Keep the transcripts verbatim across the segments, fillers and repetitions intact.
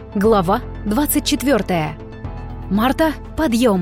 Глава двадцать четвёртая. Марта, подъем!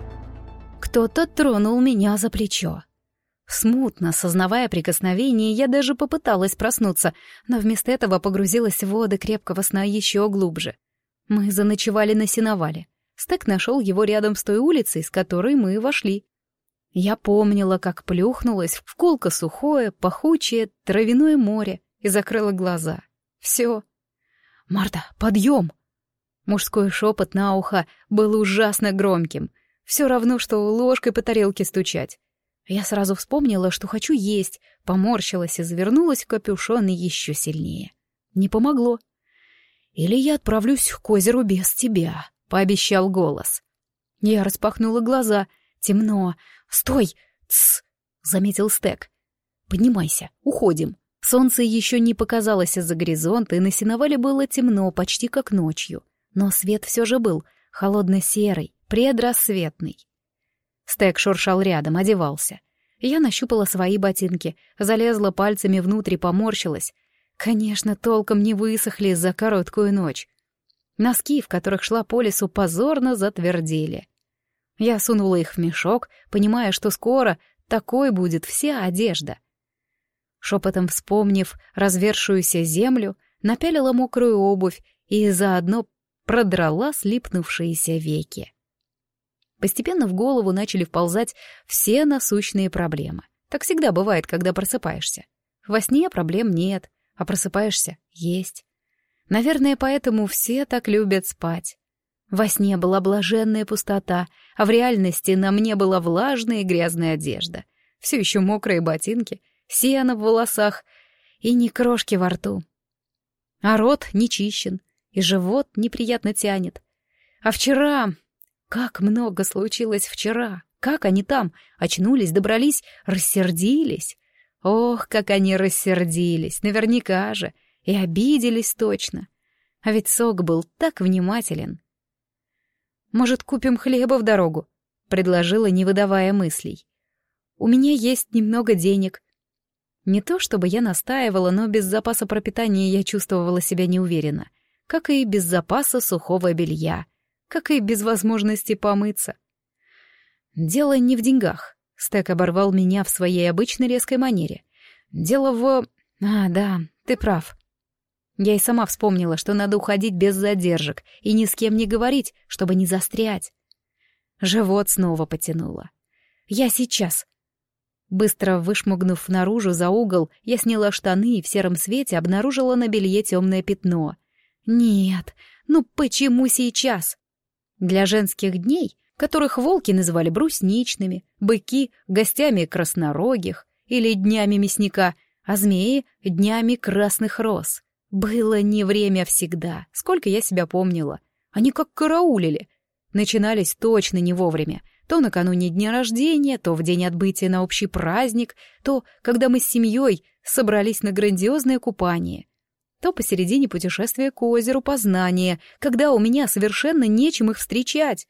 Кто-то тронул меня за плечо. Смутно, сознавая прикосновение, я даже попыталась проснуться, но вместо этого погрузилась в воды крепкого сна еще глубже. Мы заночевали на сеновале. Стэк нашел его рядом с той улицей, с которой мы вошли. Я помнила, как плюхнулась в колко сухое, пахучее травяное море и закрыла глаза. Все. «Марта, подъем!» Мужской шепот на ухо был ужасно громким. Все равно, что ложкой по тарелке стучать. Я сразу вспомнила, что хочу есть, поморщилась и завернулась в капюшон еще сильнее. Не помогло. «Или я отправлюсь к озеру без тебя», — пообещал голос. Я распахнула глаза. Темно. «Стой! Тсс!» — заметил Стэк. «Поднимайся, уходим». Солнце еще не показалось из-за горизонта, и на сеновале было темно, почти как ночью. Но свет все же был, холодно-серый, предрассветный. Стэк шуршал рядом, одевался. Я нащупала свои ботинки, залезла пальцами внутрь и поморщилась. Конечно, толком не высохли за короткую ночь. Носки, в которых шла по лесу, позорно затвердели. Я сунула их в мешок, понимая, что скоро такой будет вся одежда. Шепотом вспомнив развершуюся землю, напялила мокрую обувь и заодно продрала слипнувшиеся веки. Постепенно в голову начали вползать все насущные проблемы. Так всегда бывает, когда просыпаешься. Во сне проблем нет, а просыпаешься — есть. Наверное, поэтому все так любят спать. Во сне была блаженная пустота, а в реальности на мне была влажная и грязная одежда, все еще мокрые ботинки, сено в волосах и ни крошки во рту. А рот не чищен, и живот неприятно тянет. А вчера... Как много случилось вчера! Как они там? Очнулись, добрались, рассердились. Ох, как они рассердились, наверняка же. И обиделись точно. А ведь Сок был так внимателен. «Может, купим хлеба в дорогу?» — предложила, не выдавая мыслей. «У меня есть немного денег». Не то чтобы я настаивала, но без запаса пропитания я чувствовала себя неуверенно, как и без запаса сухого белья, как и без возможности помыться. «Дело не в деньгах», — Стэк оборвал меня в своей обычной резкой манере. «Дело в... А, да, ты прав». Я и сама вспомнила, что надо уходить без задержек и ни с кем не говорить, чтобы не застрять. Живот снова потянуло. «Я сейчас». Быстро вышмыгнув наружу за угол, я сняла штаны и в сером свете обнаружила на белье темное пятно. Нет, ну почему сейчас? Для женских дней, которых волки называли брусничными, быки — гостями краснорогих или днями мясника, а змеи — днями красных роз. Было не время всегда, сколько я себя помнила. Они как караулили. Начинались точно не вовремя. То накануне дня рождения, то в день отбытия на общий праздник, то, когда мы с семьей собрались на грандиозное купание, то посередине путешествия к озеру Познания, когда у меня совершенно нечем их встречать.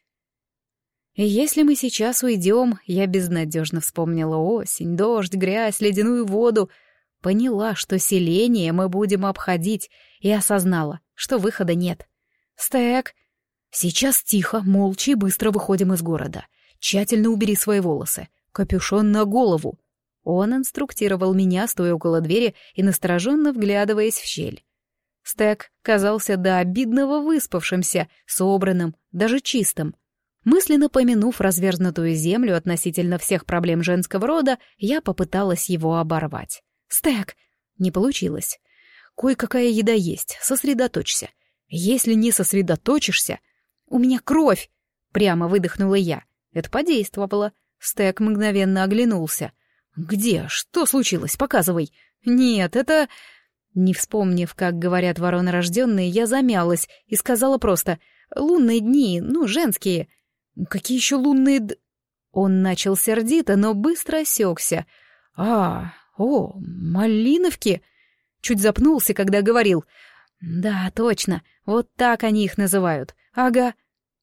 И если мы сейчас уйдем, я безнадежно вспомнила осень, дождь, грязь, ледяную воду, поняла, что селение мы будем обходить, и осознала, что выхода нет. «Стэк, сейчас тихо, молча и быстро выходим из города. Тщательно убери свои волосы, капюшон на голову». Он инструктировал меня, стоя около двери и настороженно вглядываясь в щель. Стэк казался до обидного выспавшимся, собранным, даже чистым. Мысленно помянув разверзнутую землю относительно всех проблем женского рода, я попыталась его оборвать. «Стэк!» Не получилось. «Кое-какая еда есть, сосредоточься. Если не сосредоточишься...» «У меня кровь!» — прямо выдохнула я. Это подействовало. Стэк мгновенно оглянулся. «Где? Что случилось? Показывай!» «Нет, это...» Не вспомнив, как говорят воронорожденные, я замялась и сказала просто: «Лунные дни, ну, женские». «Какие еще лунные д...» Он начал сердито, но быстро осекся. «А, о, малиновки!» Чуть запнулся, когда говорил. «Да, точно, вот так они их называют. Ага».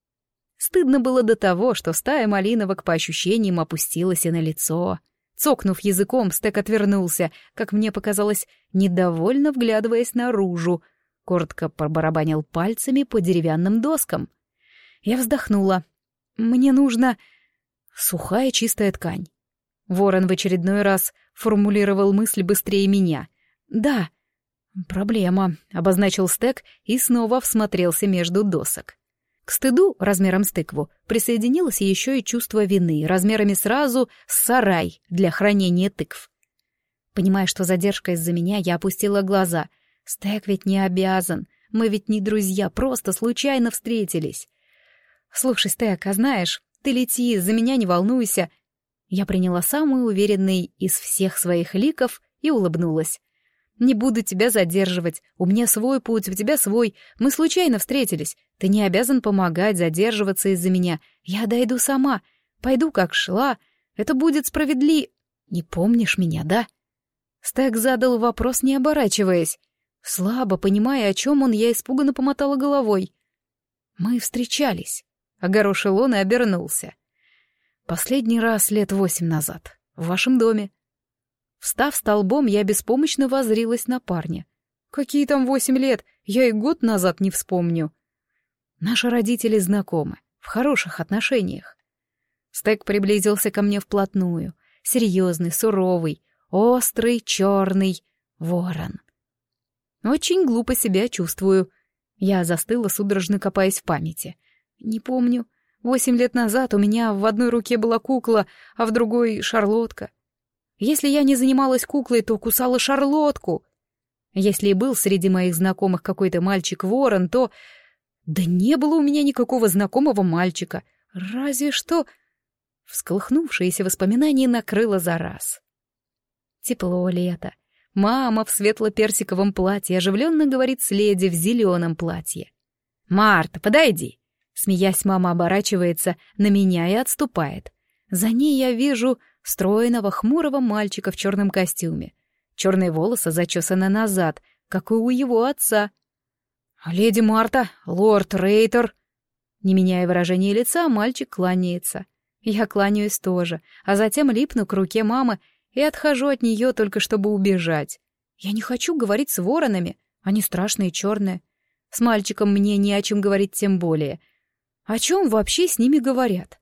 Стыдно было до того, что стая малиновок по ощущениям опустилась и на лицо. Цокнув языком, Стэк отвернулся, как мне показалось, недовольно вглядываясь наружу. коротко пробарабанил пальцами по деревянным доскам. Я вздохнула. «Мне нужно...» Сухая чистая ткань. Ворон в очередной раз формулировал мысль быстрее меня. «Да». «Проблема», — обозначил Стэк и снова всмотрелся между досок. К стыду, размером с тыкву, присоединилось еще и чувство вины, размерами сразу с сарай для хранения тыкв. Понимая, что задержка из-за меня, я опустила глаза. Стэк ведь не обязан, мы ведь не друзья, просто случайно встретились. «Слушай, Стэк, а знаешь, ты лети, за меня не волнуйся». Я приняла самый уверенный из всех своих ликов и улыбнулась. «Не буду тебя задерживать. У меня свой путь, у тебя свой. Мы случайно встретились. Ты не обязан помогать, задерживаться из-за меня. Я дойду сама. Пойду, как шла. Это будет справедливо. Не помнишь меня, да?» Стэк задал вопрос, не оборачиваясь. Слабо понимая, о чем он, я испуганно помотала головой. «Мы встречались», — огорошил он и обернулся. «Последний раз лет восемь назад. В вашем доме». Встав столбом, я беспомощно воззрилась на парня. «Какие там восемь лет? Я и год назад не вспомню». Наши родители знакомы, в хороших отношениях. Стэк приблизился ко мне вплотную. Серьезный, суровый, острый, черный ворон. Очень глупо себя чувствую. Я застыла, судорожно копаясь в памяти. Не помню. Восемь лет назад у меня в одной руке была кукла, а в другой — шарлотка. Если я не занималась куклой, то кусала шарлотку. Если и был среди моих знакомых какой-то мальчик-ворон, то... Да не было у меня никакого знакомого мальчика. Разве что... Всколыхнувшееся воспоминание накрыло за раз. Тепло лето. Мама в светло-персиковом платье оживленно говорит с леди в зеленом платье. «Марта, подойди!» Смеясь, мама оборачивается на меня и отступает. За ней я вижу стройного, хмурого мальчика в черном костюме. Черные волосы зачесаны назад, как и у его отца. «Леди Марта, лорд Рейтер!» Не меняя выражения лица, мальчик кланяется. Я кланяюсь тоже, а затем липну к руке мамы и отхожу от нее только чтобы убежать. Я не хочу говорить с воронами, они страшные черные. С мальчиком мне не о чем говорить тем более. О чем вообще с ними говорят?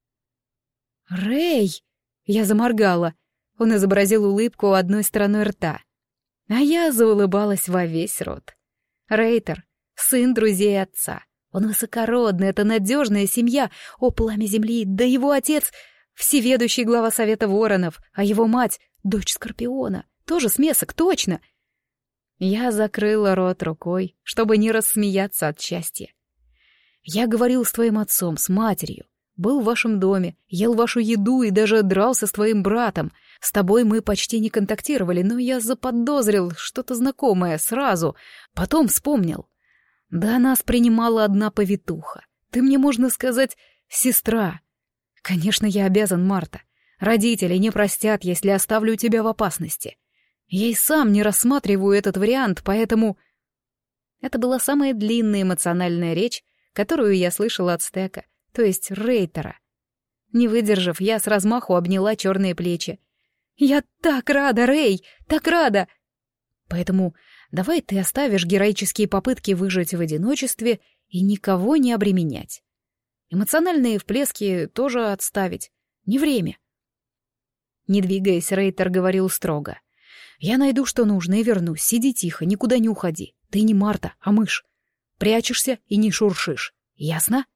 «Рэй!» — я заморгала. Он изобразил улыбку одной стороной рта. А я заулыбалась во весь рот. Рейтер — сын друзей отца. Он высокородный, это надежная семья. О, пламя земли, да его отец — всеведущий глава Совета Воронов, а его мать — дочь Скорпиона. Тоже смесок, точно. Я закрыла рот рукой, чтобы не рассмеяться от счастья. Я говорил с твоим отцом, с матерью. Был в вашем доме, ел вашу еду и даже дрался с твоим братом. С тобой мы почти не контактировали, но я заподозрил что-то знакомое сразу. Потом вспомнил. Да нас принимала одна повитуха. Ты мне, можно сказать, сестра. Конечно, я обязан, Марта. Родители не простят, если оставлю тебя в опасности. Я и сам не рассматриваю этот вариант, поэтому... Это была самая длинная эмоциональная речь, которую я слышала от Стэка, то есть Рейтера. Не выдержав, я с размаху обняла черные плечи. «Я так рада, Рэй, так рада!» «Поэтому давай ты оставишь героические попытки выжить в одиночестве и никого не обременять. Эмоциональные всплески тоже отставить. Не время». Не двигаясь, Рейтер говорил строго. «Я найду, что нужно, и вернусь. Сиди тихо, никуда не уходи. Ты не Марта, а мышь. Прячешься и не шуршишь. Ясно?»